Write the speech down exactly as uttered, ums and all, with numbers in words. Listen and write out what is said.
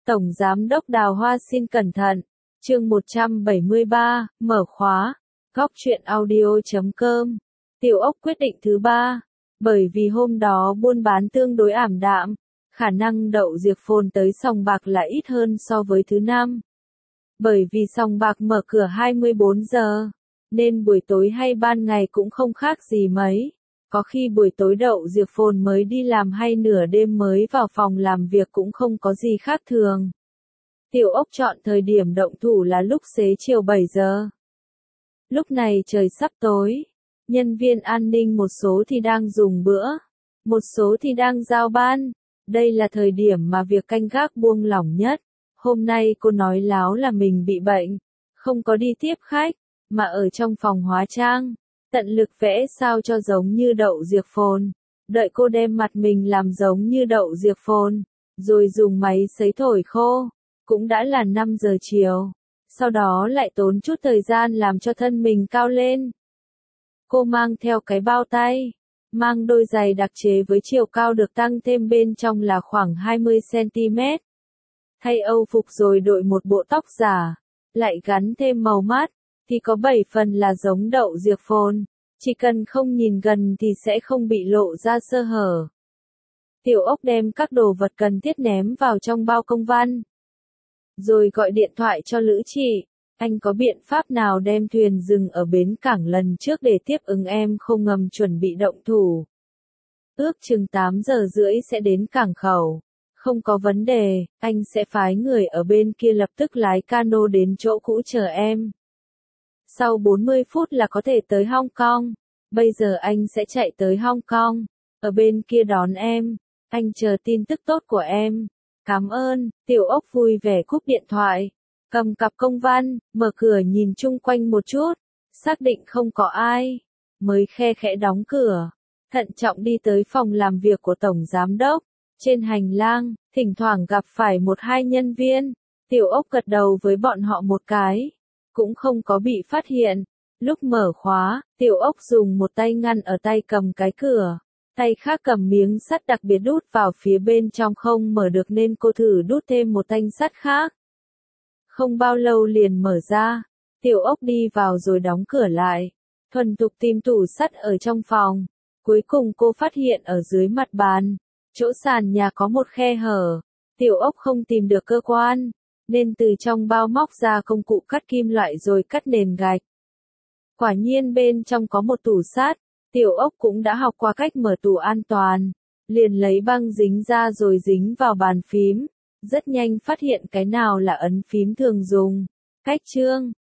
Tổng Giám đốc Đào Hoa xin cẩn thận. Chương một trăm bảy mươi ba, mở khóa. Góc truyện audio chấm com. Tiểu Ốc quyết định thứ ba. Bởi vì hôm đó buôn bán tương đối ảm đạm, khả năng đậu diệp phồn tới sòng bạc là ít hơn so với thứ năm. Bởi vì sòng bạc mở cửa hai mươi bốn giờ, nên buổi tối hay ban ngày cũng không khác gì mấy. Có khi buổi tối đậu diệp phồn mới đi làm hay nửa đêm mới vào phòng làm việc cũng không có gì khác thường. Tiểu Ốc chọn thời điểm động thủ là lúc xế chiều bảy giờ. Lúc này trời sắp tối, nhân viên an ninh một số thì đang dùng bữa, một số thì đang giao ban. Đây là thời điểm mà việc canh gác buông lỏng nhất. Hôm nay cô nói láo là mình bị bệnh, không có đi tiếp khách, mà ở trong phòng hóa trang, tận lực vẽ sao cho giống như đậu diệp phồn. Đợi cô đem mặt mình làm giống như đậu diệp phồn, rồi dùng máy sấy thổi khô, cũng đã là năm giờ chiều. Sau đó lại tốn chút thời gian làm cho thân mình cao lên. Cô mang theo cái bao tay, mang đôi giày đặc chế với chiều cao được tăng thêm bên trong là khoảng hai mươi xăng-ti-mét. Thay âu phục rồi đội một bộ tóc giả, lại gắn thêm màu mát, thì có bảy phần là giống đậu diệp phồn. Chỉ cần không nhìn gần thì sẽ không bị lộ ra sơ hở. Tiểu Ốc đem các đồ vật cần thiết ném vào trong bao công văn, rồi gọi điện thoại cho Lữ Trị. Anh có biện pháp nào đem thuyền dừng ở bến cảng lần trước để tiếp ứng em không ngầm chuẩn bị động thủ? Ước chừng tám giờ rưỡi sẽ đến cảng khẩu. Không có vấn đề, anh sẽ phái người ở bên kia lập tức lái cano đến chỗ cũ chờ em. Sau bốn mươi phút là có thể tới Hong Kong. Bây giờ anh sẽ chạy tới Hong Kong, ở bên kia đón em. Anh chờ tin tức tốt của em. Cảm ơn. Tiểu Ốc vui vẻ cúp điện thoại, cầm cặp công văn, mở cửa nhìn chung quanh một chút, xác định không có ai, mới khe khẽ đóng cửa, thận trọng đi tới phòng làm việc của Tổng Giám đốc. Trên hành lang, thỉnh thoảng gặp phải một hai nhân viên. Tiểu Ốc gật đầu với bọn họ một cái, cũng không có bị phát hiện. Lúc mở khóa, Tiểu Ốc dùng một tay ngăn ở tay cầm cái cửa, tay khác cầm miếng sắt đặc biệt đút vào phía bên trong không mở được nên cô thử đút thêm một thanh sắt khác. Không bao lâu liền mở ra. Tiểu Ốc đi vào rồi đóng cửa lại, thuần thục tìm tủ sắt ở trong phòng. Cuối cùng cô phát hiện ở dưới mặt bàn, chỗ sàn nhà có một khe hở. Tiểu Ốc không tìm được cơ quan, nên từ trong bao móc ra công cụ cắt kim loại rồi cắt nền gạch. Quả nhiên bên trong có một tủ sắt. Tiểu Ốc cũng đã học qua cách mở tủ an toàn, liền lấy băng dính ra rồi dính vào bàn phím. Rất nhanh phát hiện cái nào là ấn phím thường dùng. Cách chương,